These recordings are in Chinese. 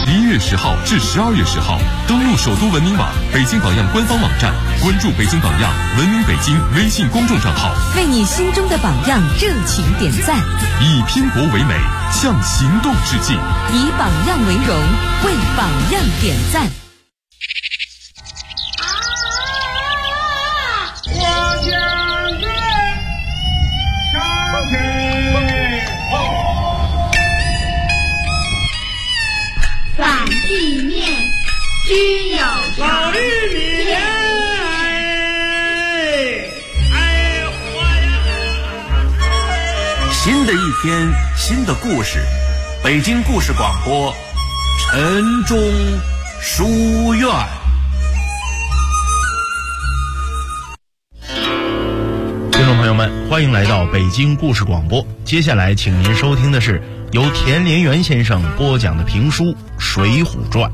1月10号至12月10号，登录首都文明网、北京榜样官方网站，关注北京榜样、文明北京微信公众账号， 为你心中的榜样热情点赞， 以拼搏为美，向行动致敬， 以榜样为荣，为榜样点赞。 我将军上阵， 反地面只有老玉米， 新的一天，新的故事，北京故事广播，晨钟书院。听众朋友们，欢迎来到北京故事广播。接下来，请您收听的是由田连元先生播讲的评书《水浒传》。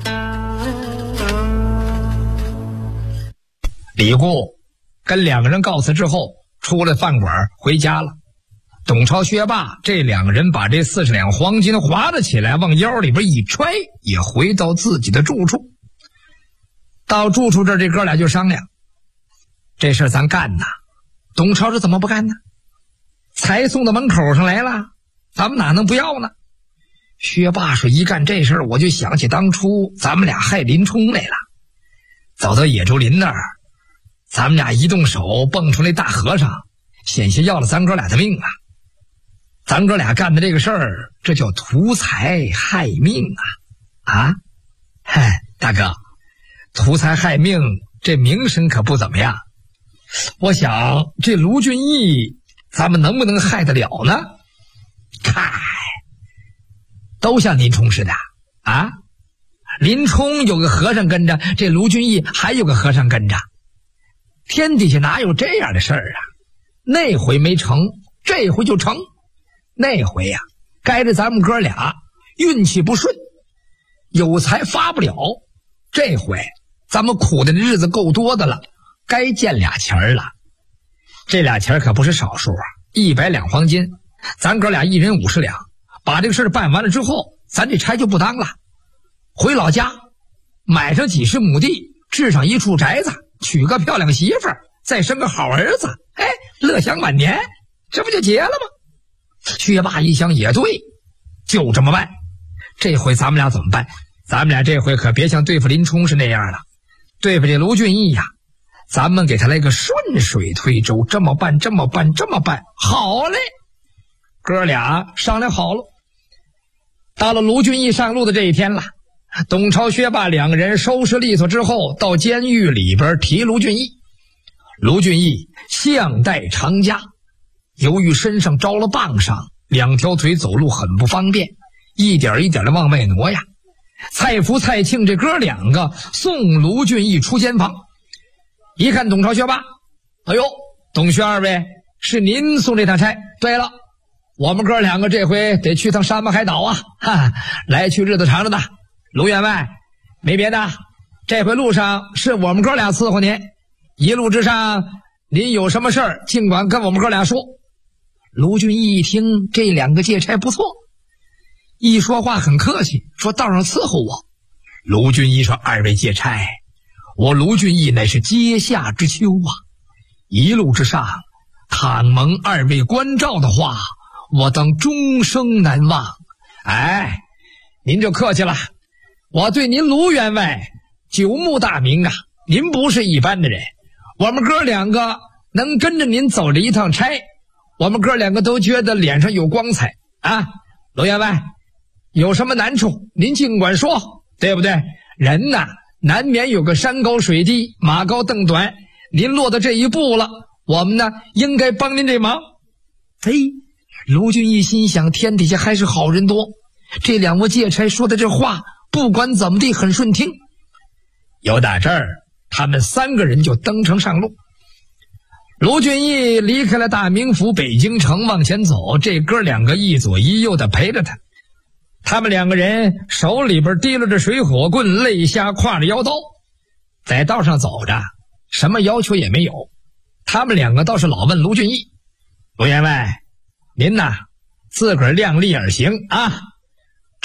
李固跟两个人告辞之后，出了饭馆回家了。董超、薛霸这两个人把这40两黄金划了起来，往腰里边一揣，也回到自己的住处。到住处这哥俩就商量，这事咱干呐。董超这怎么不干呢？才送到门口上来了，咱们哪能不要呢？薛霸说，一干这事我就想起当初咱们俩害林冲来了。走到野猪林那儿，咱们俩一动手蹦出那大和尚，险些要了咱哥俩的命啊！咱哥俩干的这个事儿，这叫图财害命啊！嗨，大哥，图财害命这名声可不怎么样。我想这卢俊义咱们能不能害得了呢？嗨，都像林冲似的啊！林冲有个和尚跟着，这卢俊义还有个和尚跟着，天底下哪有这样的事儿啊？那回没成，这回就成。那回呀，该着咱们哥俩运气不顺，有财发不了。这回咱们苦的日子够多的了，该见俩钱了。这俩钱可不是少数啊，100两黄金，咱哥俩一人50两。把这个事办完了之后，咱这差就不当了，回老家买上几十亩地，置上一处宅子，娶个漂亮媳妇儿，再生个好儿子，哎，乐享晚年，这不就结了吗？薛霸一想也对，就这么办。这回咱们俩怎么办？咱们俩这回可别像对付林冲是那样了，对付这卢俊义呀，咱们给他来个顺水推舟，这么办，这么办，这么办。好嘞，哥俩商量好了。到了卢俊义上路的这一天了，董超、薛霸两个人收拾利索之后，到监狱里边提卢俊义。卢俊义项带长枷，由于身上着了棒伤，2条腿走路很不方便，一点一点的往外挪呀。蔡福、蔡庆这哥两个送卢俊义出监房，一看董超、薛霸，哎呦，董薛二位是您送这趟差？对了，我们哥两个这回得去趟山盟海岛啊，哈，来去日子长着呢。卢员外，没别的，这回路上是我们哥俩伺候您，一路之上您有什么事儿尽管跟我们哥俩说。卢俊义一听这2个借差不错，一说话很客气，说道上伺候我。卢俊义说，二位借差，我卢俊义乃是阶下之丘啊，一路之上倘蒙二位关照的话，我当终生难忘。哎，您就客气了，我对您卢员外久慕大名啊，您不是一般的人，我们哥两个能跟着您走这一趟差，我们哥两个都觉得脸上有光彩啊。卢员外有什么难处您尽管说，对不对？人呐，难免有个山高水低，马高凳短，您落到这一步了，我们呢应该帮您这忙。哎，卢俊义心想，天底下还是好人多，这2位借差说的这话不管怎么地很顺听。有打这儿，他们3个人就登城上路。卢俊义离开了大名府北京城，往前走，这哥两个一左一右的陪着他。他们2个人手里边提溜着水火棍，肋下挎着腰刀，在道上走着，什么要求也没有。他们2个倒是老问卢俊义，卢员外，您呐自个儿量力而行啊，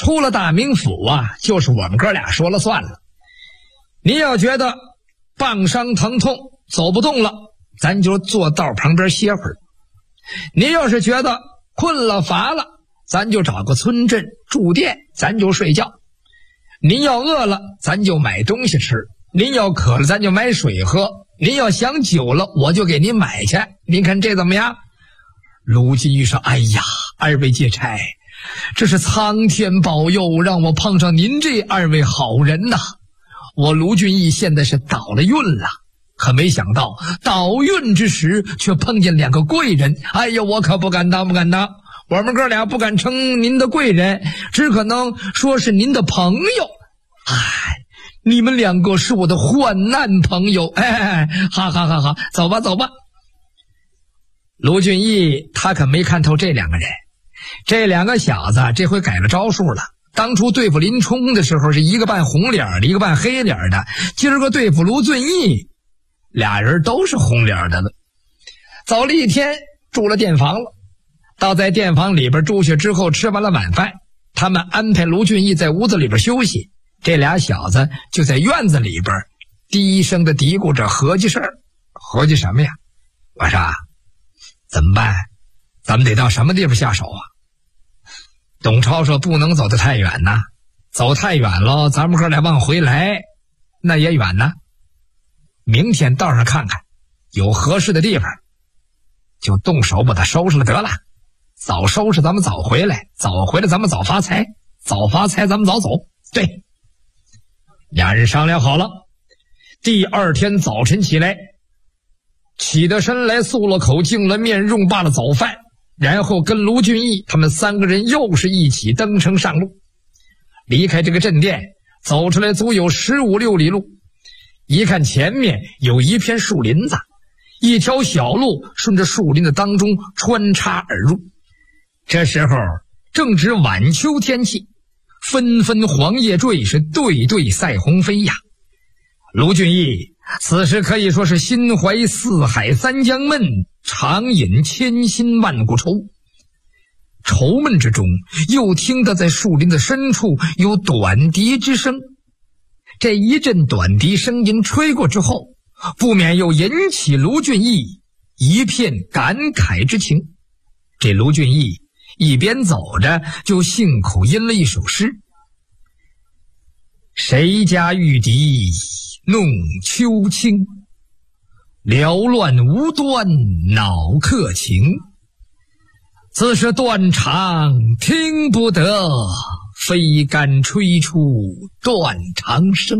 出了大名府啊，就是我们哥俩说了算了。您要觉得棒伤疼痛走不动了，咱就坐道旁边歇会儿。您要是觉得困了乏了，咱就找个村镇住店，咱就睡觉。您要饿了，咱就买东西吃；您要渴了，咱就买水喝；您要想酒了，我就给您买去。您看这怎么样？卢金玉说：哎呀，二位借差，这是苍天保佑，让我碰上您这二位好人呐！我卢俊义现在是倒了运了，可没想到倒运之时却碰见两个贵人。哎呀，我可不敢当，不敢当。我们哥俩不敢称您的贵人，只可能说是您的朋友。哎，你们两个是我的患难朋友。哎，好好好好，走吧走吧。卢俊义他可没看透这两个人，这两个小子这回改了招数了。当初对付林冲的时候是一个扮红脸的，一个扮黑脸的，今儿个对付卢俊义，俩人都是红脸的了。走了一天，住了店房了。到在店房里边住下之后，吃完了晚饭，他们安排卢俊义在屋子里边休息，这俩小子就在院子里边低声的嘀咕着合计事儿。合计什么呀？我说怎么办？咱们得到什么地方下手啊？董超说不能走得太远呐，走太远了咱们哥俩往回来那也远呢。明天道上看看有合适的地方，就动手把它收拾了得了。早收拾咱们早回来，早回来咱们早发财，早发财咱们早走。对，俩人商量好了。第二天早晨起来，起得身来，漱了口，净了面，用罢了早饭，然后跟卢俊义他们三个人又是一起登城上路。离开这个镇店，走出来足有15、16里路，一看前面有一片树林子，一条小路顺着树林的当中穿插而入。这时候正值晚秋天气，纷纷黄叶坠，是对对赛鸿飞呀。卢俊义此时可以说是心怀四海三江闷，常饮千辛万古愁。愁闷之中，又听得在树林的深处有短笛之声。这一阵短笛声音吹过之后，不免又引起卢俊义一片感慨之情。这卢俊义一边走着，就信口吟了一首诗：谁家玉笛弄秋清，缭乱无端恼客情。自是断肠听不得，非敢吹出断肠声。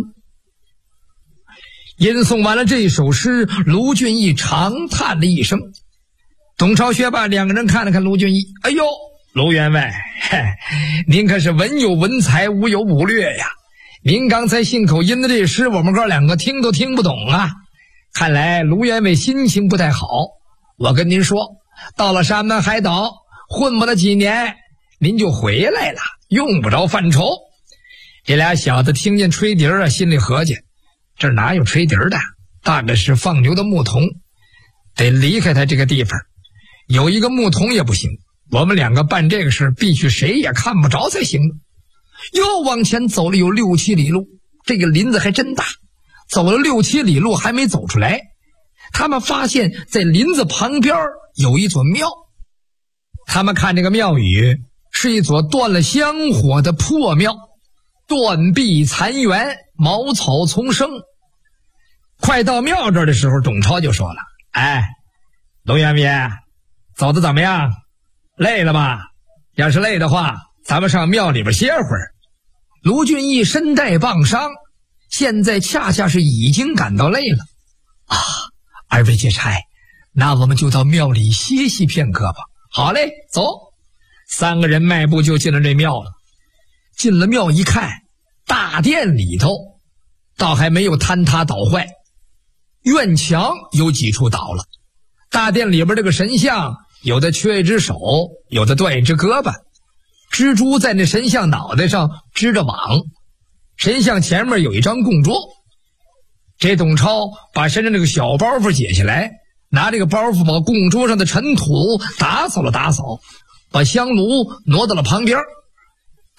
吟诵完了这首诗，卢俊义长叹了一声。董超、薛霸两个人看了看卢俊义，哎呦，卢员外，您可是文有文才，武有武略呀。您刚才信口吟的这诗，我们哥两个听都听不懂啊。看来卢员外心情不太好。我跟您说，到了山南海岛混不了几年，您就回来了，用不着犯愁。这俩小子听见吹笛啊，心里合计，这哪有吹笛的，大概是放牛的牧童，得离开他这个地方。有一个牧童也不行，我们两个办这个事必须谁也看不着才行。又往前走了有6、7里路，这个林子还真大。走了6、7里路还没走出来，他们发现在林子旁边有一座庙。他们看这个庙宇是一座断了香火的破庙，断壁残垣，茅草丛生。快到庙这儿的时候，董超就说了：哎，卢员外，走得怎么样？累了吧？要是累的话，咱们上庙里边歇会儿。卢俊义身带棒伤，现在恰恰是已经感到累了啊！二位借差，那我们就到庙里歇息片刻吧。好嘞，走。三个人迈步就进了这庙了。进了庙一看，大殿里头倒还没有坍塌倒坏，院墙有几处倒了。大殿里边这个神像，有的缺一只手，有的断一只胳膊。蜘蛛在那神像脑袋上织着网，神像前面有一张供桌。这董超把身上这个小包袱解下来，拿这个包袱把供桌上的尘土打扫了打扫，把香炉挪到了旁边。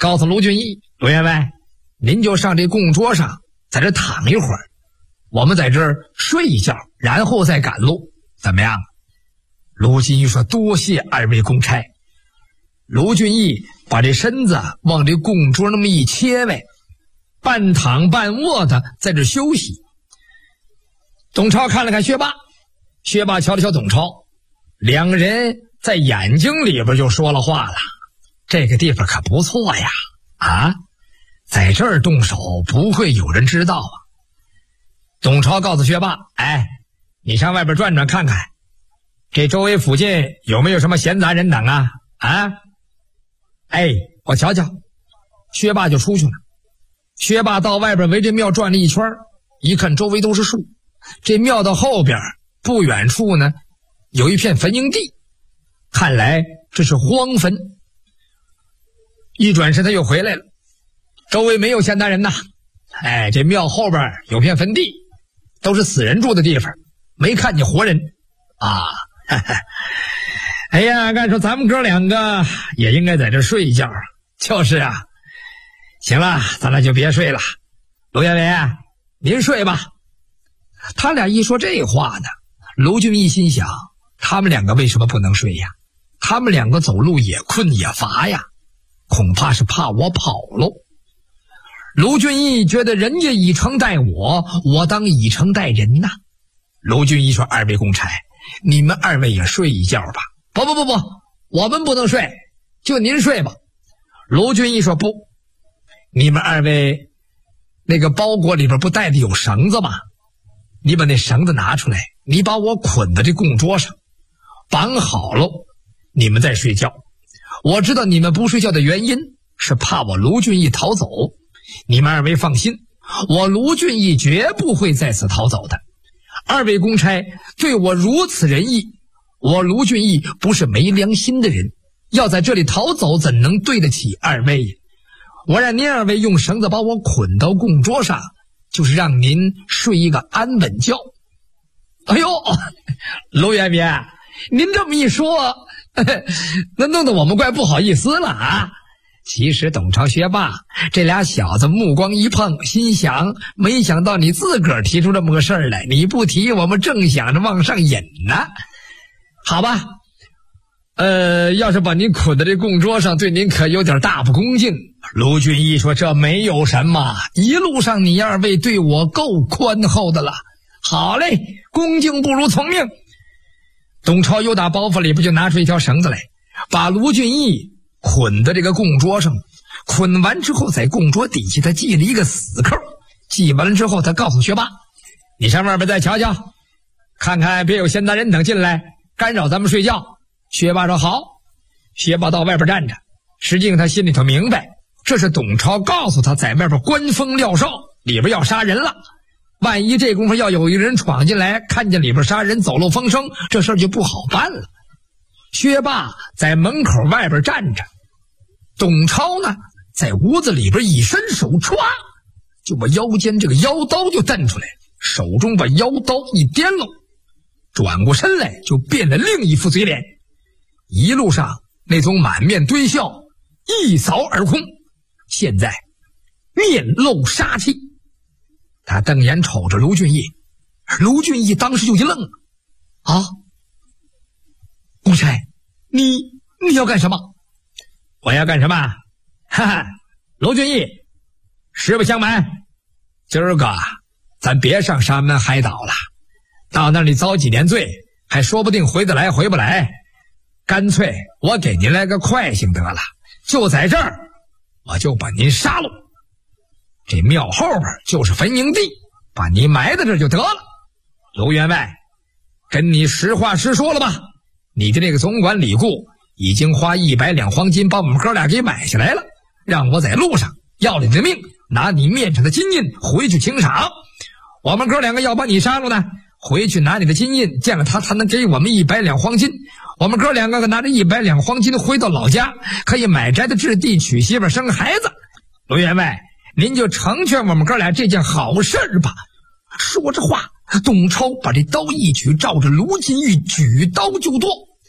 告诉卢俊义，卢员外，您就上这供桌上在这躺一会儿，我们在这儿睡一觉，然后再赶路，怎么样？卢俊义说，多谢二位公差。卢俊义把这身子往这供桌那么一切位，半躺半卧的在这休息。董超看了看薛霸，薛霸瞧了瞧董超，两个人在眼睛里边就说了话了，这个地方可不错呀，啊，在这儿动手不会有人知道啊。董超告诉薛霸，哎，你上外边转转看看，这周围附近有没有什么闲杂人等啊？啊，哎，我瞧瞧。薛霸就出去了。薛霸到外边围着庙转了一圈，一看周围都是树，这庙的后边不远处呢有一片坟茔地，看来这是荒坟。一转身他又回来了，周围没有闲杂人呐。哎，这庙后边有片坟地，都是死人住的地方，没看见活人啊。哎呀，按说咱们哥两个也应该在这睡一觉。就是啊。行了，咱俩就别睡了。卢员外，您睡吧。他俩一说这话呢，卢俊义心想，他们两个为什么不能睡呀？他们两个走路也困也乏呀，恐怕是怕我跑喽。卢俊义觉得人家以诚待我，我当以诚待人呐。卢俊义说，二位公差，你们二位也睡一觉吧。不，我们不能睡，就您睡吧。卢俊义说，不，你们二位那个包裹里边不带的有绳子吗？你把那绳子拿出来，你把我捆在这供桌上，绑好了，你们再睡觉。我知道你们不睡觉的原因是怕我卢俊义逃走，你们二位放心，我卢俊义绝不会再次逃走的。二位公差对我如此仁义，我卢俊义不是没良心的人，要在这里逃走怎能对得起二位？我让您二位用绳子把我捆到供桌上，就是让您睡一个安稳觉。哎呦，卢员外，您这么一说，那弄得我们怪不好意思了啊。其实董超、薛霸这俩小子目光一碰，心想，没想到你自个儿提出这么个事儿来，你不提我们正想着往上引呢。好吧，要是把您捆在这供桌上，对您可有点大不恭敬。卢俊义说，这没有什么，一路上你二位对我够宽厚的了。好嘞，恭敬不如从命。董超又打包袱里边就拿出一条绳子来，把卢俊义捆在这个供桌上，捆完之后在供桌底下他系了一个死扣，系完了之后他告诉薛霸，你上外边再瞧瞧，看看别有闲杂人等进来干扰咱们睡觉。薛霸说好。薛霸到外边站着，实际上他心里头明白，这是董超告诉他在外边观风料哨，里边要杀人了。万一这功夫要有一个人闯进来，看见里边杀人走漏风声，这事儿就不好办了。薛霸在门口外边站着，董超呢在屋子里边一伸手，歘就把腰间这个腰刀就蹬出来，手中把腰刀一掂喽，转过身来就变了另一副嘴脸，一路上那种满面堆笑一扫而空，现在面露杀气。他瞪眼瞅着卢俊义，卢俊义当时就一愣，啊，公差，你要干什么？我要干什么？哈哈，卢俊义，实不相瞒，今儿个咱别上山门海岛了，到那里遭几年罪还说不定回得来回不来，干脆我给您来个快行得了，就在这儿我就把您杀了。这庙后边就是坟茔地，把你埋在这就得了。卢员外，跟你实话实说了吧，你的那个总管李固已经花100两黄金把我们哥俩给买下来了，让我在路上要了你的命，拿你面上的金印回去请赏。我们哥两个要把你杀了呢，回去拿你的金印，见了他能给我们100两黄金。我们哥两个拿着100两黄金回到老家，可以买宅子置地，娶媳妇生孩子。卢员外，您就成全我们哥俩这件好事吧。说着话，董超把这刀一举，照着卢俊义举刀就剁。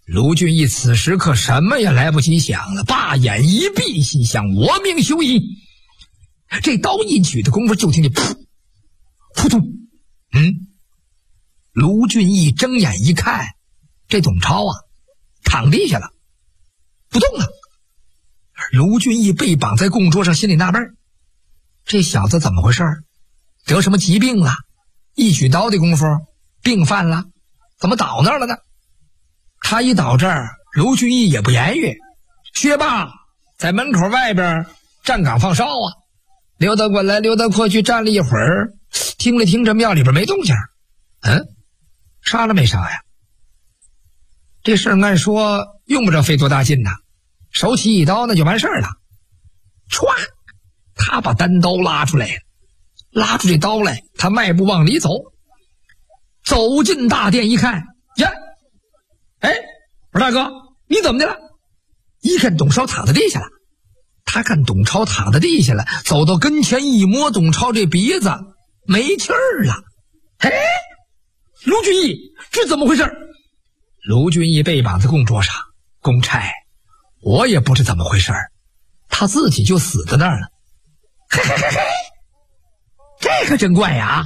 卢俊义此时可什么也来不及想了，把眼一闭，心想我命休矣。这刀一举的功夫，就听见噗扑通，卢俊义睁眼一看，这董超啊躺地下了，不动了。卢俊义被绑在供桌上，心里纳闷，这小子怎么回事？得什么疾病了？一举刀的功夫病犯了，怎么倒那儿了呢？他一倒这儿，卢俊义也不言语。薛霸在门口外边站岗放哨啊，溜达过来溜达过去，站了一会儿，听了听这庙里边没动静。杀了没杀呀？这事儿按说用不着费多大劲呐，手起一刀那就完事儿了。歘，他把单刀拉出来了，拉出这刀来，他迈步往里走，走进大殿一看，呀，我说大哥，你怎么的了？一看董超躺在地下了，他看董超躺在地下了，走到跟前一摸董超这鼻子，没气儿了。卢俊义，这怎么回事？卢俊义被绑在供桌上，公差，我也不知怎么回事，他自己就死在那儿了。这可真怪呀！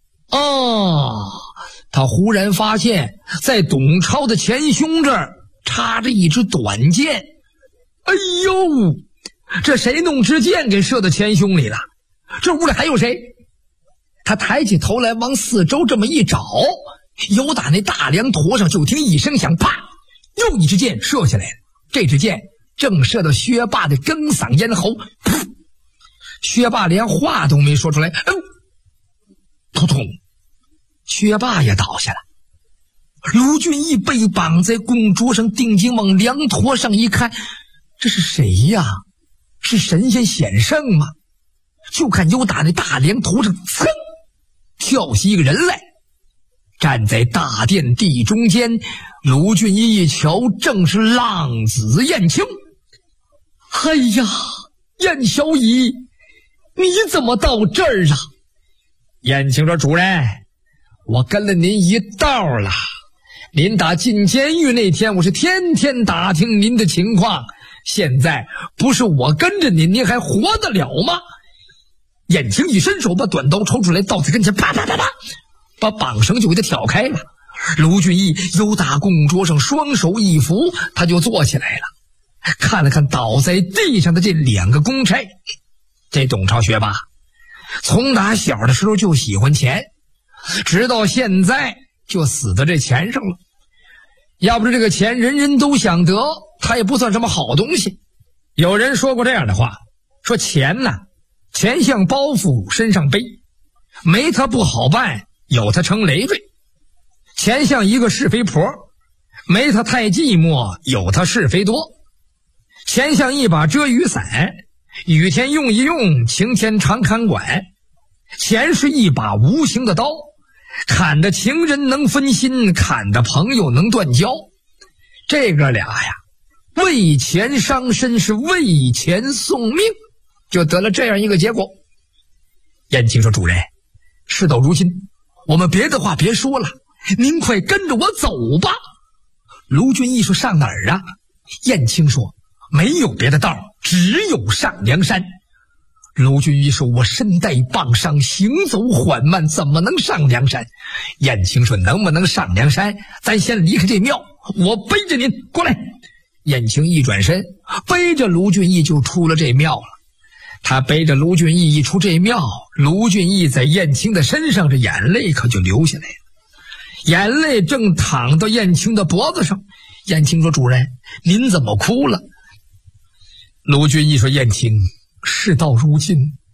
他忽然发现在董超的前胸这儿插着一支短剑。哎呦，这谁弄支箭给射到前胸里了？这屋里还有谁？他抬起头来往四周这么一找，由打那大梁坨上就听一声响，啪，又一支箭射下来了。这支箭正射到薛霸的庚嗓咽喉，噗，薛霸连话都没说出来，扑通，薛霸也倒下了。卢俊义被绑在供桌上，定睛往梁坨上一看，这是谁呀？是神仙显圣吗？就看由打那大梁坨上噌跳起一个人来，站在大殿地中间。卢俊义一瞧，正是浪子燕青。哎呀，燕小乙，你怎么到这儿啊？燕青说，主人，我跟了您一道了，您打进监狱那天，我是天天打听您的情况，现在不是我跟着您，您还活得了吗？燕青一伸手把短刀抽出来，到他跟前啪啪啪啪，把绑绳就给他挑开了。卢俊义由打供桌上双手一扶，他就坐起来了，看了看倒在地上的这两个公差。这董超学霸从打小的时候就喜欢钱，直到现在就死在这钱上了。要不是这个钱人人都想得，他也不算什么好东西。有人说过这样的话，说钱呢，钱像包袱身上背，没他不好办，有他成累赘。钱像一个是非婆，没他太寂寞，有他是非多。钱像一把遮雨伞，雨天用一用，晴天常看管。钱是一把无形的刀，砍的情人能分心，砍的朋友能断交。这哥俩呀，为钱伤身，是为钱送命，就得了这样一个结果。燕青说，主人，事到如今，我们别的话别说了，您快跟着我走吧。卢俊义说，上哪儿啊？燕青说，没有别的道，只有上梁山。卢俊义说，我身带棒伤，行走缓慢，怎么能上梁山？燕青说，能不能上梁山，咱先离开这庙，我背着您过来。燕青一转身，背着卢俊义就出了这庙了。他背着卢俊义一出这庙，卢俊义在燕青的身上，这眼泪可就流下来了，眼泪正淌到燕青的脖子上。燕青说，主人，您怎么哭了？卢俊义说，燕青，事到如今，